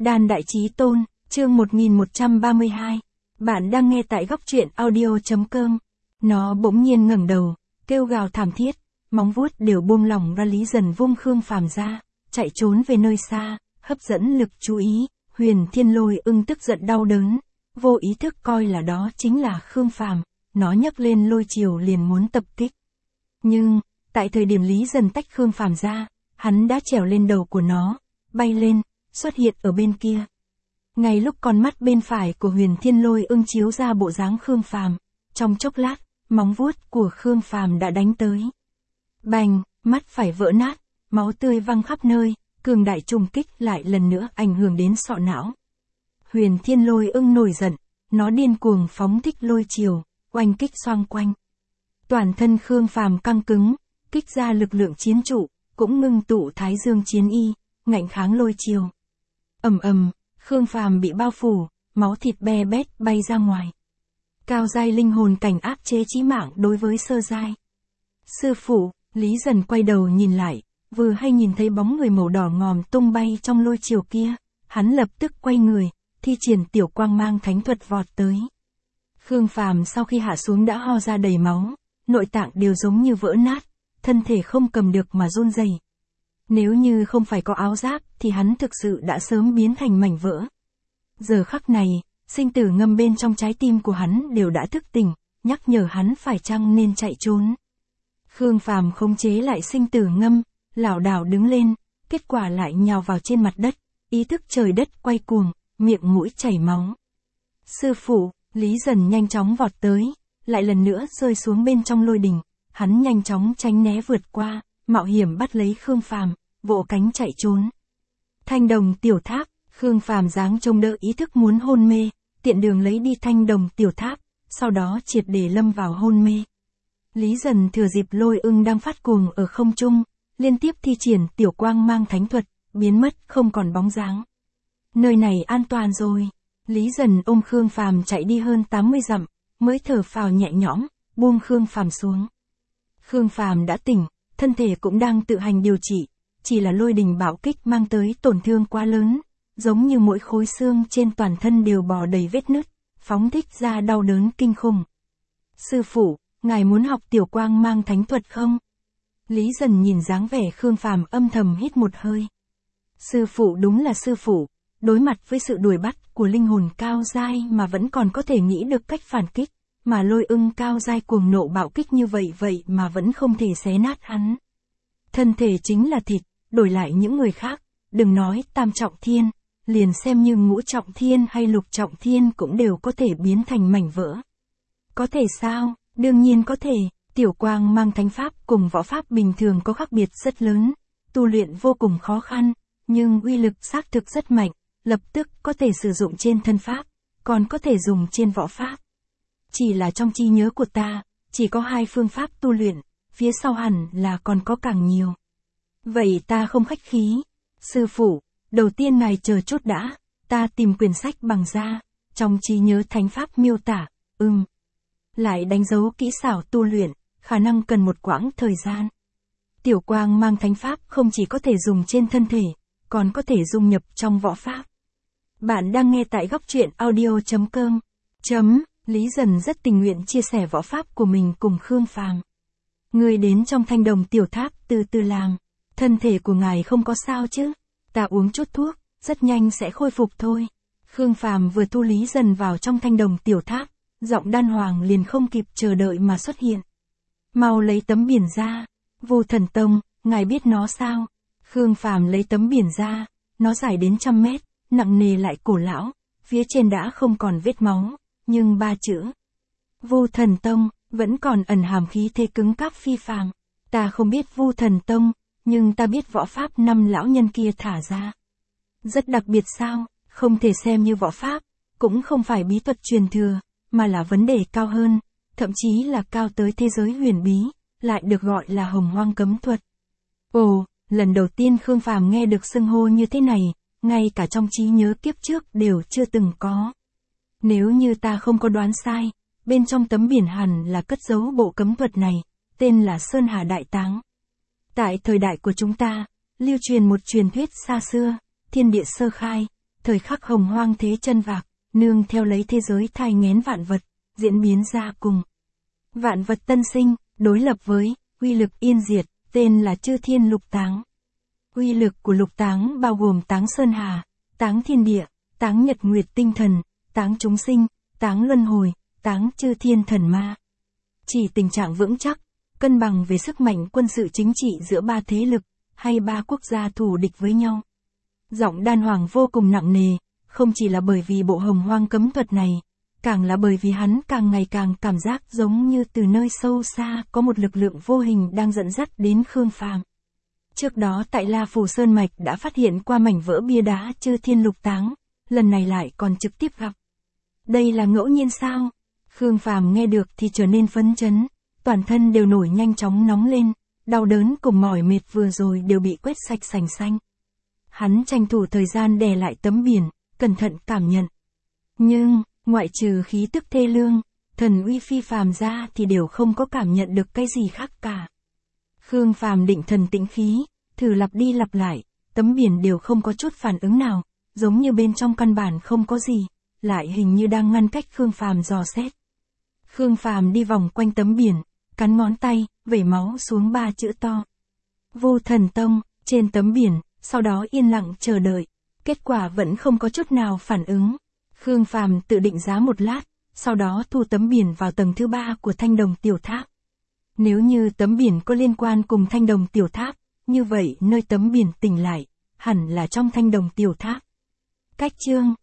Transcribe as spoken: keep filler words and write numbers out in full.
Đan Đại Chí Tôn, chương một nghìn một trăm ba mươi hai. Bạn đang nghe tại góc truyện audio.com. Nó bỗng nhiên ngẩng đầu, kêu gào thảm thiết, móng vuốt đều buông lỏng ra. Lý Dần vung Khương Phàm ra, chạy trốn về nơi xa, hấp dẫn lực chú ý. Huyền Thiên Lôi Ưng tức giận đau đớn, vô ý thức coi là đó chính là Khương Phàm, nó nhấc lên lôi chiều liền muốn tập kích. Nhưng, tại thời điểm Lý Dần tách Khương Phàm ra, hắn đã trèo lên đầu của nó, bay lên, xuất hiện ở bên kia. Ngay lúc con mắt bên phải của Huyền Thiên Lôi Ưng chiếu ra bộ dáng Khương Phàm, trong chốc lát, móng vuốt của Khương Phàm đã đánh tới. Bành, mắt phải vỡ nát, máu tươi văng khắp nơi, cường đại trùng kích lại lần nữa ảnh hưởng đến sọ não. Huyền Thiên Lôi Ưng nổi giận, nó điên cuồng phóng thích lôi chiều, oanh kích xoang quanh. Toàn thân Khương Phàm căng cứng, kích ra lực lượng chiến trụ, cũng ngưng tụ Thái Dương Chiến Y, ngạnh kháng lôi chiều. Ầm ầm, Khương Phàm bị bao phủ, máu thịt be bét bay ra ngoài. Cao giai linh hồn cảnh áp chế chí mạng đối với sơ giai. Sư phụ, Lý Dần quay đầu nhìn lại, vừa hay nhìn thấy bóng người màu đỏ ngòm tung bay trong lôi chiều kia, hắn lập tức quay người, thi triển tiểu quang mang thánh thuật vọt tới. Khương Phàm sau khi hạ xuống đã ho ra đầy máu, nội tạng đều giống như vỡ nát, thân thể không cầm được mà run rẩy. Nếu như không phải có áo giáp thì hắn thực sự đã sớm biến thành mảnh vỡ. Giờ khắc này, sinh tử ngâm bên trong trái tim của hắn đều đã thức tỉnh, nhắc nhở hắn phải chăng nên chạy trốn. Khương Phàm khống chế lại sinh tử ngâm, lảo đảo đứng lên, kết quả lại nhào vào trên mặt đất, ý thức trời đất quay cuồng, miệng mũi chảy máu. Sư phụ, Lý Dần nhanh chóng vọt tới, lại lần nữa rơi xuống bên trong lôi đình, hắn nhanh chóng tránh né vượt qua, mạo hiểm bắt lấy Khương Phàm, vỗ cánh chạy trốn. Thanh đồng tiểu tháp, Khương Phàm giáng trông đỡ ý thức muốn hôn mê, tiện đường lấy đi thanh đồng tiểu tháp, sau đó triệt để lâm vào hôn mê. Lý Dần thừa dịp Lôi Ưng đang phát cuồng ở không trung, liên tiếp thi triển tiểu quang mang thánh thuật, biến mất không còn bóng dáng. Nơi này an toàn rồi. Lý Dần ôm Khương Phàm chạy đi hơn tám mươi dặm, mới thở phào nhẹ nhõm, buông Khương Phàm xuống. Khương Phàm đã tỉnh, thân thể cũng đang tự hành điều trị, chỉ là lôi đình bạo kích mang tới tổn thương quá lớn, giống như mỗi khối xương trên toàn thân đều bò đầy vết nứt, phóng thích ra đau đớn kinh khủng. Sư phụ, ngài muốn học tiểu quang mang thánh thuật không? Lý Dần nhìn dáng vẻ Khương Phàm âm thầm hít một hơi. Sư phụ đúng là sư phụ, đối mặt với sự đuổi bắt của linh hồn cao giai mà vẫn còn có thể nghĩ được cách phản kích, mà Lôi Ưng cao giai cuồng nộ bạo kích như vậy vậy mà vẫn không thể xé nát hắn. Thân thể chính là thịt, đổi lại những người khác, đừng nói tam trọng thiên, liền xem như ngũ trọng thiên hay lục trọng thiên cũng đều có thể biến thành mảnh vỡ. Có thể sao? Đương nhiên có thể, tiểu quang mang thánh pháp cùng võ pháp bình thường có khác biệt rất lớn, tu luyện vô cùng khó khăn, nhưng uy lực xác thực rất mạnh, lập tức có thể sử dụng trên thân pháp, còn có thể dùng trên võ pháp. Chỉ là trong trí nhớ của ta, chỉ có hai phương pháp tu luyện, phía sau hẳn là còn có càng nhiều. Vậy ta không khách khí. Sư phụ, đầu tiên ngài chờ chút đã, ta tìm quyển sách bằng da, trong trí nhớ thánh pháp miêu tả, ừm. Lại đánh dấu kỹ xảo tu luyện, khả năng cần một quãng thời gian. Tiểu quang mang thánh pháp không chỉ có thể dùng trên thân thể, còn có thể dung nhập trong võ pháp. Bạn đang nghe tại góc truyện audio.com. Chấm, Lý Dần rất tình nguyện chia sẻ võ pháp của mình cùng Khương Phàm. Người đến trong thanh đồng tiểu tháp từ từ làm. Thân thể của ngài không có sao chứ? Ta uống chút thuốc, rất nhanh sẽ khôi phục thôi. Khương Phàm vừa thu Lý Dần vào trong thanh đồng tiểu tháp, giọng đan hoàng liền không kịp chờ đợi mà xuất hiện. Mau lấy tấm biển ra. Vô Thần Tông, ngài biết nó sao? Khương Phàm lấy tấm biển ra, nó dài đến trăm mét, nặng nề lại cổ lão, phía trên đã không còn vết máu, nhưng ba chữ Vô Thần Tông vẫn còn ẩn hàm khí thế cứng cáp phi phàm. Ta không biết Vô Thần Tông, nhưng ta biết võ pháp năm lão nhân kia thả ra. Rất đặc biệt sao? Không thể xem như võ pháp, cũng không phải bí thuật truyền thừa, mà là vấn đề cao hơn, thậm chí là cao tới thế giới huyền bí, lại được gọi là hồng hoang cấm thuật. Ồ, lần đầu tiên Khương Phàm nghe được xưng hô như thế này, ngay cả trong trí nhớ kiếp trước đều chưa từng có. Nếu như ta không có đoán sai, bên trong tấm biển hẳn là cất giấu bộ cấm thuật này, tên là Sơn Hà Đại Táng. Tại thời đại của chúng ta, lưu truyền một truyền thuyết xa xưa, thiên địa sơ khai, thời khắc hồng hoang thế chân vạc, nương theo lấy thế giới thai nghén vạn vật, diễn biến ra cùng. Vạn vật tân sinh, đối lập với, uy lực yên diệt, tên là chư thiên lục táng. Uy lực của lục táng bao gồm táng sơn hà, táng thiên địa, táng nhật nguyệt tinh thần, táng chúng sinh, táng luân hồi, táng chư thiên thần ma. Chỉ tình trạng vững chắc, cân bằng về sức mạnh quân sự chính trị giữa ba thế lực, hay ba quốc gia thù địch với nhau. Giọng Đan Hoàng vô cùng nặng nề, không chỉ là bởi vì bộ hồng hoang cấm thuật này, càng là bởi vì hắn càng ngày càng cảm giác giống như từ nơi sâu xa có một lực lượng vô hình đang dẫn dắt đến Khương Phàm. Trước đó tại La Phù Sơn Mạch đã phát hiện qua mảnh vỡ bia đá chư thiên lục táng, lần này lại còn trực tiếp gặp. Đây là ngẫu nhiên sao? Khương Phàm nghe được thì trở nên phấn chấn, toàn thân đều nổi nhanh chóng nóng lên, đau đớn cùng mỏi mệt vừa rồi đều bị quét sạch sành xanh. Hắn tranh thủ thời gian đè lại tấm biển, cẩn thận cảm nhận. Nhưng, ngoại trừ khí tức thê lương, thần uy phi phàm ra thì đều không có cảm nhận được cái gì khác cả. Khương Phàm định thần tĩnh khí, thử lặp đi lặp lại, tấm biển đều không có chút phản ứng nào, giống như bên trong căn bản không có gì, lại hình như đang ngăn cách Khương Phàm dò xét. Khương Phàm đi vòng quanh tấm biển, cắn ngón tay, vẩy máu xuống ba chữ to. Vô Thần Tông, trên tấm biển, sau đó yên lặng chờ đợi. Kết quả vẫn không có chút nào phản ứng. Khương Phàm tự định giá một lát, sau đó thu tấm biển vào tầng thứ ba của thanh đồng tiểu tháp. Nếu như tấm biển có liên quan cùng thanh đồng tiểu tháp, như vậy nơi tấm biển tỉnh lại, hẳn là trong thanh đồng tiểu tháp. Cách chương